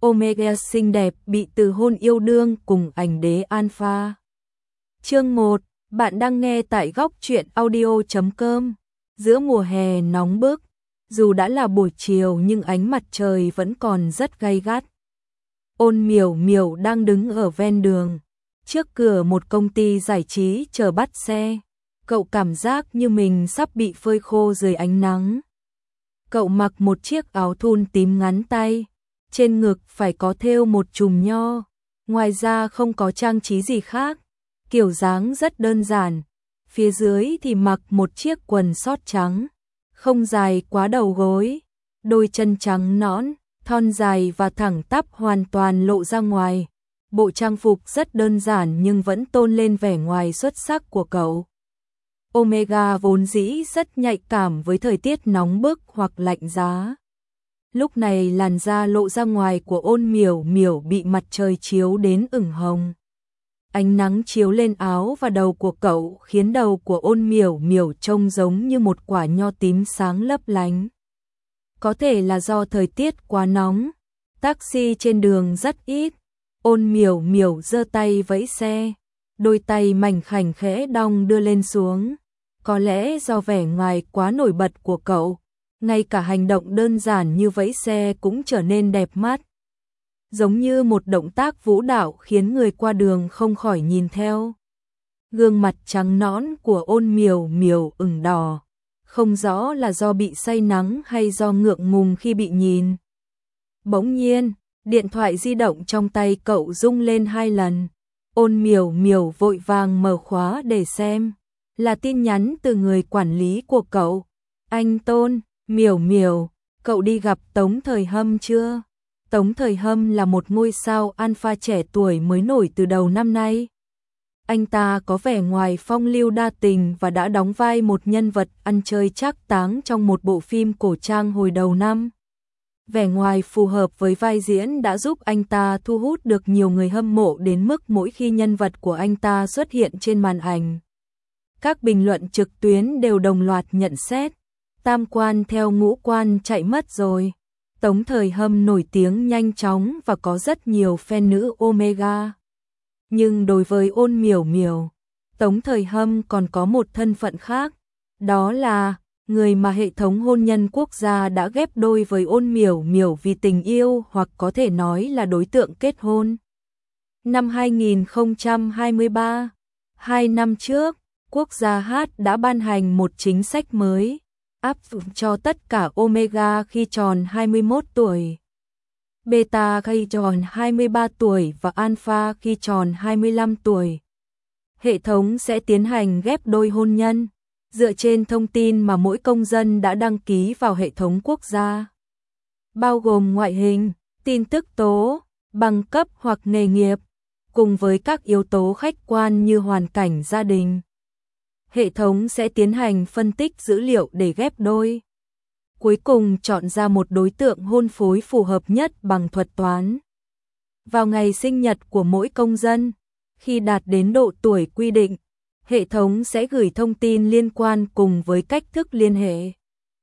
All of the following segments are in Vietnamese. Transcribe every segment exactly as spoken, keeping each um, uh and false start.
Omega xinh đẹp bị từ hôn yêu đương cùng ảnh đế Alpha. Chương một, bạn đang nghe tại góc truyện audio chấm com. Giữa mùa hè nóng bức, dù đã là buổi chiều nhưng ánh mặt trời vẫn còn rất gay gắt. Ôn Miểu Miểu đang đứng ở ven đường, trước cửa một công ty giải trí chờ bắt xe. Cậu cảm giác như mình sắp bị phơi khô dưới ánh nắng. Cậu mặc một chiếc áo thun tím ngắn tay, trên ngực phải có thêu một chùm nho, ngoài ra không có trang trí gì khác, kiểu dáng rất đơn giản. Phía dưới thì mặc một chiếc quần sót trắng, không dài quá đầu gối, đôi chân trắng nõn, thon dài và thẳng tắp hoàn toàn lộ ra ngoài. Bộ trang phục rất đơn giản nhưng vẫn tôn lên vẻ ngoài xuất sắc của cậu. Omega vốn dĩ rất nhạy cảm với thời tiết nóng bức hoặc lạnh giá. Lúc này làn da lộ ra ngoài của Ôn Miểu Miểu bị mặt trời chiếu đến ửng hồng. Ánh nắng chiếu lên áo và đầu của cậu khiến đầu của Ôn Miểu Miểu trông giống như một quả nho tím sáng lấp lánh. Có thể là do thời tiết quá nóng, taxi trên đường rất ít. Ôn Miểu Miểu giơ tay vẫy xe, đôi tay mảnh khảnh khẽ đong đưa lên xuống. Có lẽ do vẻ ngoài quá nổi bật của cậu, ngay cả hành động đơn giản như vẫy xe cũng trở nên đẹp mắt. Giống như một động tác vũ đạo khiến người qua đường không khỏi nhìn theo. Gương mặt trắng nõn của Ôn Miểu Miểu ửng đỏ, không rõ là do bị say nắng hay do ngượng ngùng khi bị nhìn. Bỗng nhiên, điện thoại di động trong tay cậu rung lên hai lần. Ôn Miểu Miểu vội vàng mở khóa để xem, là tin nhắn từ người quản lý của cậu. Anh Tôn, Miểu Miểu, cậu đi gặp Tống Thời Hâm chưa? Tống Thời Hâm là một ngôi sao alpha trẻ tuổi mới nổi từ đầu năm nay. Anh ta có vẻ ngoài phong lưu đa tình và đã đóng vai một nhân vật ăn chơi trác táng trong một bộ phim cổ trang hồi đầu năm. Vẻ ngoài phù hợp với vai diễn đã giúp anh ta thu hút được nhiều người hâm mộ đến mức mỗi khi nhân vật của anh ta xuất hiện trên màn ảnh, các bình luận trực tuyến đều đồng loạt nhận xét, tam quan theo ngũ quan chạy mất rồi. Tống Thời Hâm nổi tiếng nhanh chóng và có rất nhiều fan nữ Omega. Nhưng đối với Ôn Miểu Miểu, Tống Thời Hâm còn có một thân phận khác, đó là người mà hệ thống hôn nhân quốc gia đã ghép đôi với Ôn Miểu Miểu vì tình yêu hoặc có thể nói là đối tượng kết hôn. Năm hai nghìn không trăm hai mươi ba, hai năm trước, quốc gia hát đã ban hành một chính sách mới, áp dụng cho tất cả Omega khi tròn hai mươi mốt tuổi, Beta khi tròn hai mươi ba tuổi và Alpha khi tròn hai mươi lăm tuổi. Hệ thống sẽ tiến hành ghép đôi hôn nhân, dựa trên thông tin mà mỗi công dân đã đăng ký vào hệ thống quốc gia, bao gồm ngoại hình, tin tức tố, bằng cấp hoặc nghề nghiệp, cùng với các yếu tố khách quan như hoàn cảnh gia đình. Hệ thống sẽ tiến hành phân tích dữ liệu để ghép đôi, cuối cùng chọn ra một đối tượng hôn phối phù hợp nhất bằng thuật toán. Vào ngày sinh nhật của mỗi công dân, khi đạt đến độ tuổi quy định, hệ thống sẽ gửi thông tin liên quan cùng với cách thức liên hệ.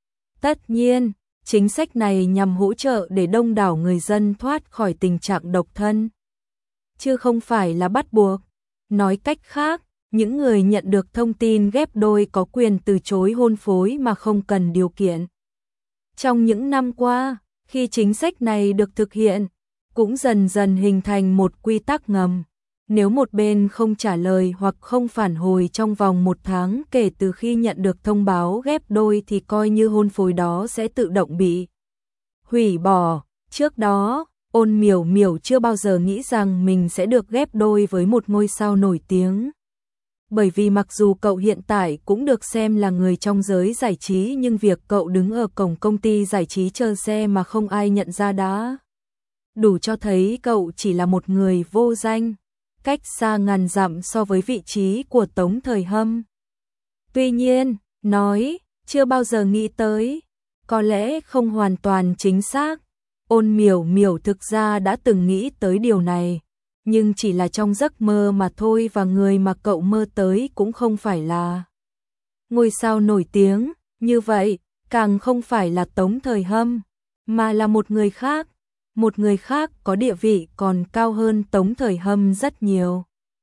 Tất nhiên, chính sách này nhằm hỗ trợ để đông đảo người dân thoát khỏi tình trạng độc thân, chứ không phải là bắt buộc. Nói cách khác, những người nhận được thông tin ghép đôi có quyền từ chối hôn phối mà không cần điều kiện. Trong những năm qua, khi chính sách này được thực hiện, cũng dần dần hình thành một quy tắc ngầm. Nếu một bên không trả lời hoặc không phản hồi trong vòng một tháng kể từ khi nhận được thông báo ghép đôi thì coi như hôn phối đó sẽ tự động bị hủy bỏ. Trước đó, Ôn Miểu Miểu chưa bao giờ nghĩ rằng mình sẽ được ghép đôi với một ngôi sao nổi tiếng. Bởi vì mặc dù cậu hiện tại cũng được xem là người trong giới giải trí nhưng việc cậu đứng ở cổng công ty giải trí chờ xe mà không ai nhận ra đã đủ cho thấy cậu chỉ là một người vô danh, cách xa ngàn dặm so với vị trí của Tống Thời Hâm. Tuy nhiên, nói, chưa bao giờ nghĩ tới, có lẽ không hoàn toàn chính xác. Ôn Miểu Miểu thực ra đã từng nghĩ tới điều này, nhưng chỉ là trong giấc mơ mà thôi, và người mà cậu mơ tới cũng không phải là ngôi sao nổi tiếng, như vậy, càng không phải là Tống Thời Hâm, mà là một người khác, một người khác có địa vị còn cao hơn Tống Thời Hâm rất nhiều.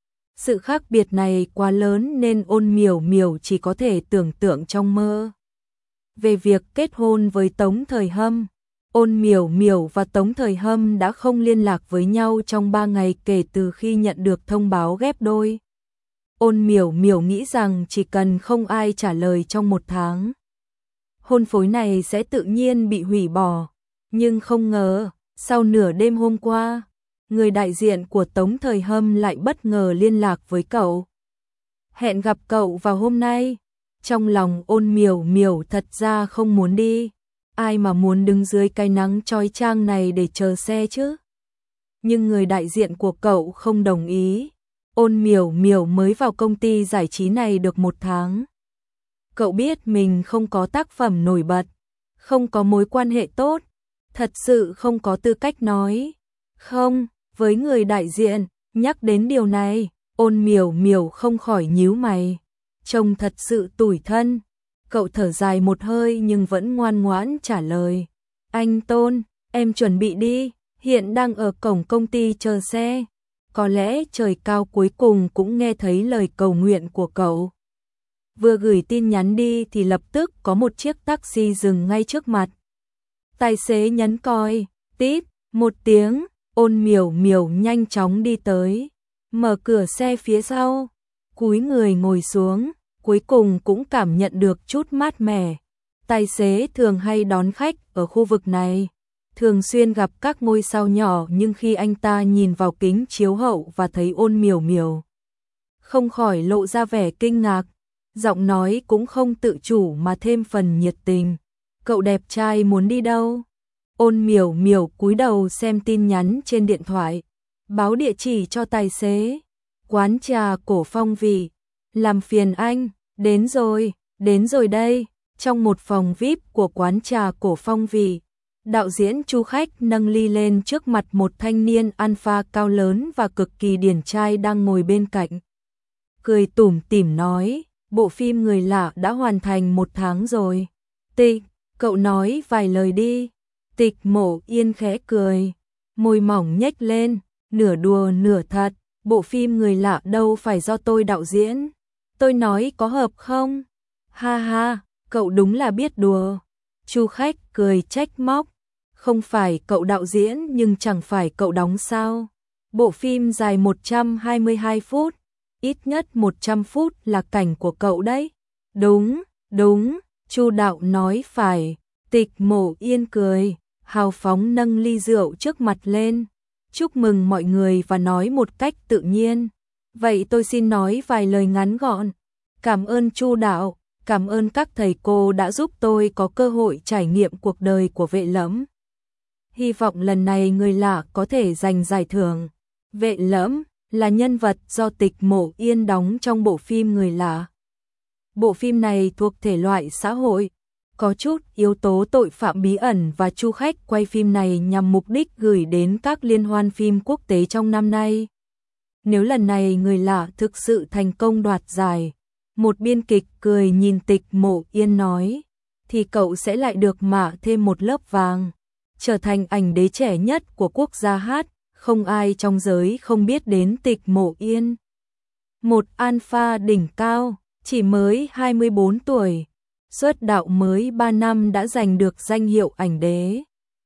Sự khác biệt này quá lớn nên Ôn Miểu Miểu chỉ có thể tưởng tượng trong mơ. Về việc kết hôn với Tống Thời Hâm, Ôn Miểu Miểu và Tống Thời Hâm đã không liên lạc với nhau trong ba ngày kể từ khi nhận được thông báo ghép đôi. Ôn Miểu Miểu nghĩ rằng chỉ cần không ai trả lời trong một tháng, hôn phối này sẽ tự nhiên bị hủy bỏ. Nhưng không ngờ, sau nửa đêm hôm qua, người đại diện của Tống Thời Hâm lại bất ngờ liên lạc với cậu. Hẹn gặp cậu vào hôm nay. Trong lòng Ôn Miểu Miểu thật ra không muốn đi. Ai mà muốn đứng dưới cái nắng chói chang này để chờ xe chứ? Nhưng người đại diện của cậu không đồng ý. Ôn Miểu Miểu mới vào công ty giải trí này được một tháng. Cậu biết mình không có tác phẩm nổi bật, không có mối quan hệ tốt, thật sự không có tư cách nói không với người đại diện. Nhắc đến điều này, Ôn Miểu Miểu không khỏi nhíu mày, trông thật sự tủi thân. Cậu thở dài một hơi nhưng vẫn ngoan ngoãn trả lời. Anh Tôn, em chuẩn bị đi, hiện đang ở cổng công ty chờ xe. Có lẽ trời cao cuối cùng cũng nghe thấy lời cầu nguyện của cậu. Vừa gửi tin nhắn đi thì lập tức có một chiếc taxi dừng ngay trước mặt. Tài xế nhấn còi, tít, một tiếng, Ôn Miểu Miểu nhanh chóng đi tới, mở cửa xe phía sau, cúi người ngồi xuống, cuối cùng cũng cảm nhận được chút mát mẻ. Tài xế thường hay đón khách ở khu vực này, thường xuyên gặp các ngôi sao nhỏ, nhưng khi anh ta nhìn vào kính chiếu hậu và thấy Ôn Miểu Miểu, không khỏi lộ ra vẻ kinh ngạc, giọng nói cũng không tự chủ mà thêm phần nhiệt tình. Cậu đẹp trai muốn đi đâu? Ôn Miểu Miểu cúi đầu xem tin nhắn trên điện thoại, báo địa chỉ cho tài xế. Quán trà Cổ Phong Vị. Làm phiền anh, đến rồi, đến rồi đây. Trong một phòng vi ai pi của quán trà Cổ Phong Vị, đạo diễn Chu Khách nâng ly lên trước mặt một thanh niên alpha cao lớn và cực kỳ điển trai đang ngồi bên cạnh. Cười tủm tỉm nói, bộ phim Người Lạ đã hoàn thành một tháng rồi. Tịch, cậu nói vài lời đi. Tịch Mộ Yên khẽ cười, môi mỏng nhếch lên, nửa đùa nửa thật. Bộ phim Người Lạ đâu phải do tôi đạo diễn. Tôi nói có hợp không? Ha ha, cậu đúng là biết đùa. Chu Khách cười trách móc. Không phải cậu đạo diễn nhưng chẳng phải cậu đóng sao? Bộ phim dài một trăm hai mươi hai phút, ít nhất một trăm phút là cảnh của cậu đấy. Đúng, đúng, Chu đạo nói phải. Tịch Mộ Yên cười, hào phóng nâng ly rượu trước mặt lên. Chúc mừng mọi người và nói một cách tự nhiên. Vậy tôi xin nói vài lời ngắn gọn. Cảm ơn Chu đạo, cảm ơn các thầy cô đã giúp tôi có cơ hội trải nghiệm cuộc đời của Vệ Lẫm. Hy vọng lần này Người Lạ có thể giành giải thưởng. Vệ Lẫm là nhân vật do Tịch Mộ Yên đóng trong bộ phim Người Lạ. Bộ phim này thuộc thể loại xã hội, có chút yếu tố tội phạm bí ẩn và Chu Khách quay phim này nhằm mục đích gửi đến các liên hoan phim quốc tế trong năm nay. Nếu lần này Người Lạ thực sự thành công đoạt giải, một biên kịch cười nhìn Tịch Mộ Yên nói, thì cậu sẽ lại được mạ thêm một lớp vàng, trở thành ảnh đế trẻ nhất của quốc gia hát, không ai trong giới không biết đến Tịch Mộ Yên. Một alpha đỉnh cao, chỉ mới hai mươi bốn tuổi. Xuất đạo mới ba năm đã giành được danh hiệu ảnh đế.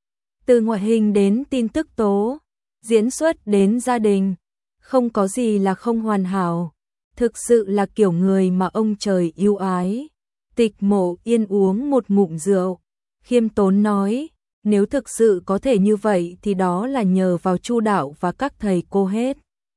Từ ngoại hình đến tin tức tố, diễn xuất đến gia đình, không có gì là không hoàn hảo. Thực sự là kiểu người mà ông trời yêu ái. Tịch Mộ Yên uống một ngụm rượu, khiêm tốn nói, nếu thực sự có thể như vậy thì đó là nhờ vào Chu đạo và các thầy cô hết.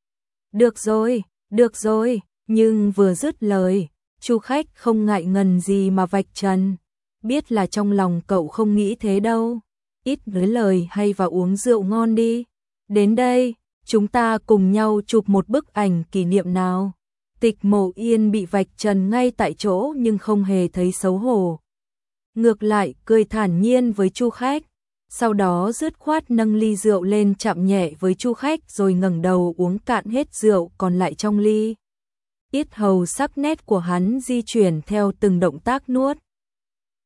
Được rồi, được rồi, nhưng vừa dứt lời, Chu Khách không ngại ngần gì mà vạch trần, biết là trong lòng cậu không nghĩ thế đâu. Ít nói lời hay vào uống rượu ngon đi. Đến đây, chúng ta cùng nhau chụp một bức ảnh kỷ niệm nào. Tịch Mộ Yên bị vạch trần ngay tại chỗ nhưng không hề thấy xấu hổ. Ngược lại cười thản nhiên với Chu Khách, sau đó dứt khoát nâng ly rượu lên chạm nhẹ với Chu Khách rồi ngẩng đầu uống cạn hết rượu còn lại trong ly. Yết hầu sắc nét của hắn di chuyển theo từng động tác nuốt.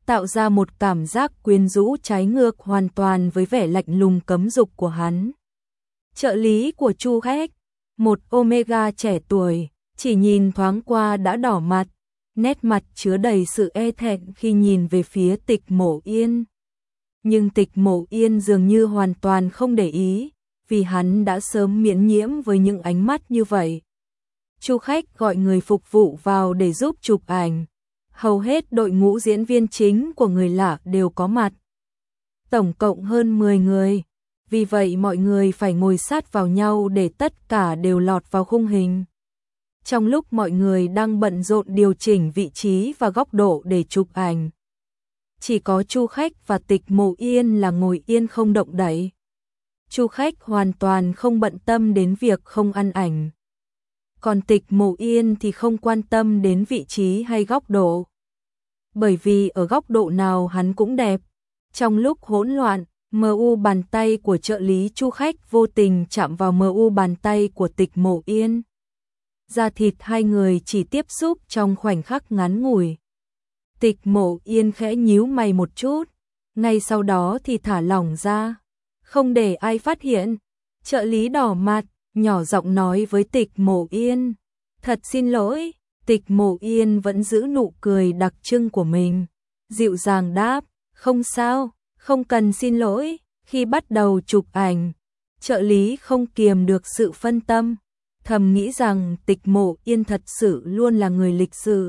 tạo ra một cảm giác quyến rũ trái ngược hoàn toàn với vẻ lạnh lùng cấm dục của hắn. Trợ lý của Chu Khách, một Omega trẻ tuổi, chỉ nhìn thoáng qua đã đỏ mặt, nét mặt chứa đầy sự e thẹn khi nhìn về phía Tịch Mộ Yên. Nhưng Tịch Mộ Yên dường như hoàn toàn không để ý, vì hắn đã sớm miễn nhiễm với những ánh mắt như vậy. Chu Khách gọi người phục vụ vào để giúp chụp ảnh. Hầu hết đội ngũ diễn viên chính của Người Lạ đều có mặt. Tổng cộng hơn mười người. Vì vậy mọi người phải ngồi sát vào nhau để tất cả đều lọt vào khung hình. Trong lúc mọi người đang bận rộn điều chỉnh vị trí và góc độ để chụp ảnh, chỉ có Chu Khách và Tịch Mộ Yên là ngồi yên không động đậy. Chu Khách hoàn toàn không bận tâm đến việc không ăn ảnh. Còn Tịch Mộ Yên thì không quan tâm đến vị trí hay góc độ. Bởi vì ở góc độ nào hắn cũng đẹp. Trong lúc hỗn loạn, mờ u bàn tay của trợ lý Chu Khách vô tình chạm vào mờ u bàn tay của Tịch Mộ Yên. Da thịt hai người chỉ tiếp xúc trong khoảnh khắc ngắn ngủi. Tịch Mộ Yên khẽ nhíu mày một chút, ngay sau đó thì thả lỏng ra, không để ai phát hiện. Trợ lý đỏ mặt, nhỏ giọng nói với Tịch Mộ Yên, thật xin lỗi. Tịch Mộ Yên vẫn giữ nụ cười đặc trưng của mình, dịu dàng đáp, không sao, không cần xin lỗi. Khi bắt đầu chụp ảnh, trợ lý không kiềm được sự phân tâm, thầm nghĩ rằng Tịch Mộ Yên thật sự luôn là người lịch sự,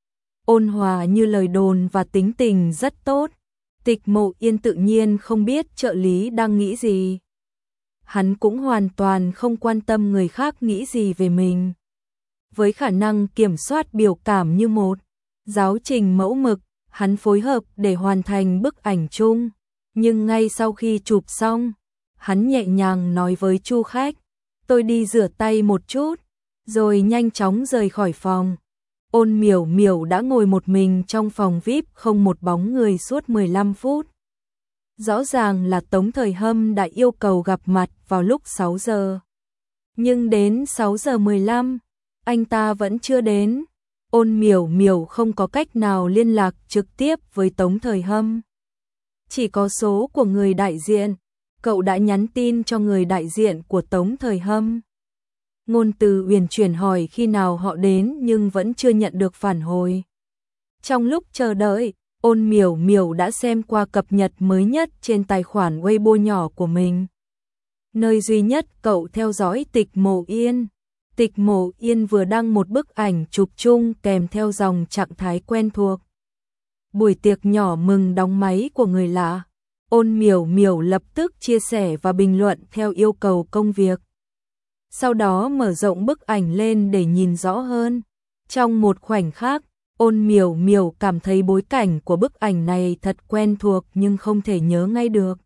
ôn hòa như lời đồn và tính tình rất tốt. Tịch Mộ Yên tự nhiên không biết trợ lý đang nghĩ gì. Hắn cũng hoàn toàn không quan tâm người khác nghĩ gì về mình. Với khả năng kiểm soát biểu cảm như một giáo trình mẫu mực, hắn phối hợp để hoàn thành bức ảnh chung. Nhưng ngay sau khi chụp xong, hắn nhẹ nhàng nói với Chu Khách, tôi đi rửa tay một chút, rồi nhanh chóng rời khỏi phòng. Ôn Miểu Miểu đã ngồi một mình trong phòng vi ai pi không một bóng người suốt mười lăm phút. Rõ ràng là Tống Thời Hâm đã yêu cầu gặp mặt vào lúc sáu giờ. Nhưng đến sáu giờ mười lăm, anh ta vẫn chưa đến. Ôn Miểu Miểu không có cách nào liên lạc trực tiếp với Tống Thời Hâm. Chỉ có số của người đại diện. Cậu đã nhắn tin cho người đại diện của Tống Thời Hâm. Ngôn Từ Uyển chuyển hỏi khi nào họ đến nhưng vẫn chưa nhận được phản hồi. Trong lúc chờ đợi, Ôn Miểu Miểu đã xem qua cập nhật mới nhất trên tài khoản Weibo nhỏ của mình. Nơi duy nhất cậu theo dõi Tịch Mộ Yên. Tịch Mộ Yên vừa đăng một bức ảnh chụp chung kèm theo dòng trạng thái quen thuộc. Buổi tiệc nhỏ mừng đóng máy của Người Lạ. Ôn Miểu Miểu lập tức chia sẻ và bình luận theo yêu cầu công việc. Sau đó mở rộng bức ảnh lên để nhìn rõ hơn. Trong một khoảnh khắc, Ôn Miểu Miểu cảm thấy bối cảnh của bức ảnh này thật quen thuộc nhưng không thể nhớ ngay được.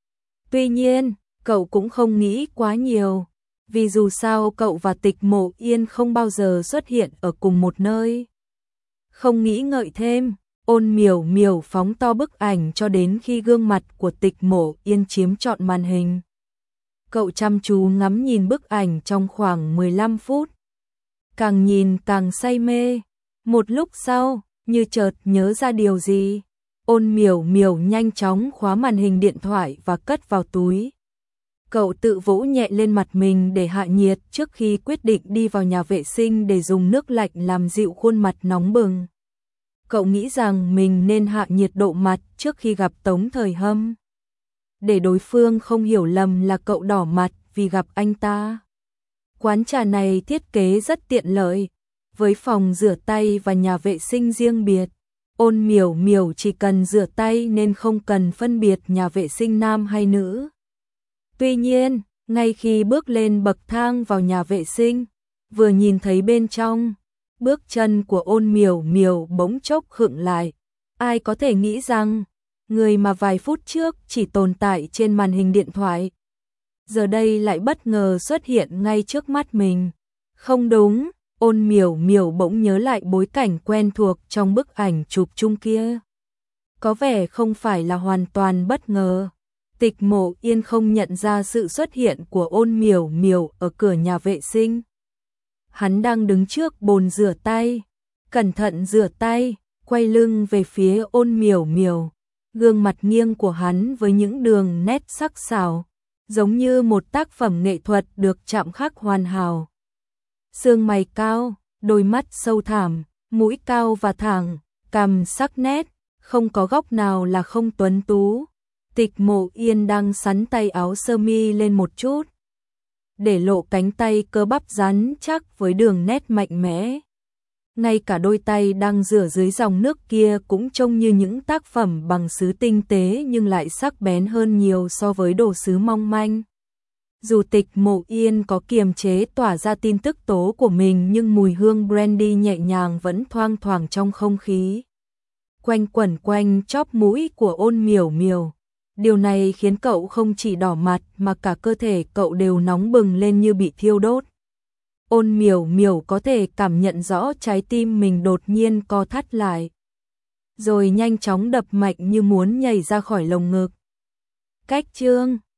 Tuy nhiên, cậu cũng không nghĩ quá nhiều, vì dù sao cậu và Tịch Mộ Yên không bao giờ xuất hiện ở cùng một nơi. Không nghĩ ngợi thêm, Ôn Miểu Miểu phóng to bức ảnh cho đến khi gương mặt của Tịch Mộ Yên chiếm trọn màn hình. Cậu chăm chú ngắm nhìn bức ảnh trong khoảng mười lăm phút. Càng nhìn càng say mê. Một lúc sau, như chợt nhớ ra điều gì, Ôn Miểu Miểu nhanh chóng khóa màn hình điện thoại và cất vào túi. Cậu tự vỗ nhẹ lên mặt mình để hạ nhiệt trước khi quyết định đi vào nhà vệ sinh để dùng nước lạnh làm dịu khuôn mặt nóng bừng. Cậu nghĩ rằng mình nên hạ nhiệt độ mặt trước khi gặp Tống Thời Hâm, để đối phương không hiểu lầm là cậu đỏ mặt vì gặp anh ta. Quán trà này thiết kế rất tiện lợi, với phòng rửa tay và nhà vệ sinh riêng biệt. Ôn Miểu Miểu chỉ cần rửa tay nên không cần phân biệt nhà vệ sinh nam hay nữ. Tuy nhiên, ngay khi bước lên bậc thang vào nhà vệ sinh, vừa nhìn thấy bên trong, bước chân của Ôn Miểu Miểu bỗng chốc khựng lại. Ai có thể nghĩ rằng, người mà vài phút trước chỉ tồn tại trên màn hình điện thoại, giờ đây lại bất ngờ xuất hiện ngay trước mắt mình. Không đúng, Ôn Miểu Miểu bỗng nhớ lại bối cảnh quen thuộc trong bức ảnh chụp chung kia. Có vẻ không phải là hoàn toàn bất ngờ. Tịch Mộ Yên không nhận ra sự xuất hiện của Ôn Miểu Miểu ở cửa nhà vệ sinh. Hắn đang đứng trước bồn rửa tay, cẩn thận rửa tay, quay lưng về phía Ôn Miểu Miểu, gương mặt nghiêng của hắn với những đường nét sắc sảo, giống như một tác phẩm nghệ thuật được chạm khắc hoàn hảo. Sương mày cao, đôi mắt sâu thẳm, mũi cao và thẳng, cằm sắc nét, không có góc nào là không tuấn tú. Tịch Mộ Yên đang xắn tay áo sơ mi lên một chút, để lộ cánh tay cơ bắp rắn chắc với đường nét mạnh mẽ. Ngay cả đôi tay đang rửa dưới dòng nước kia cũng trông như những tác phẩm bằng sứ tinh tế nhưng lại sắc bén hơn nhiều so với đồ sứ mong manh. Dù Tịch Mộ Yên có kiềm chế tỏa ra tin tức tố của mình nhưng mùi hương brandy nhẹ nhàng vẫn thoang thoảng trong không khí, quanh quẩn quanh chóp mũi của Ôn Miểu Miểu. Điều này khiến cậu không chỉ đỏ mặt mà cả cơ thể cậu đều nóng bừng lên như bị thiêu đốt. Ôn Miểu Miểu có thể cảm nhận rõ trái tim mình đột nhiên co thắt lại, rồi nhanh chóng đập mạnh như muốn nhảy ra khỏi lồng ngực. Cách chương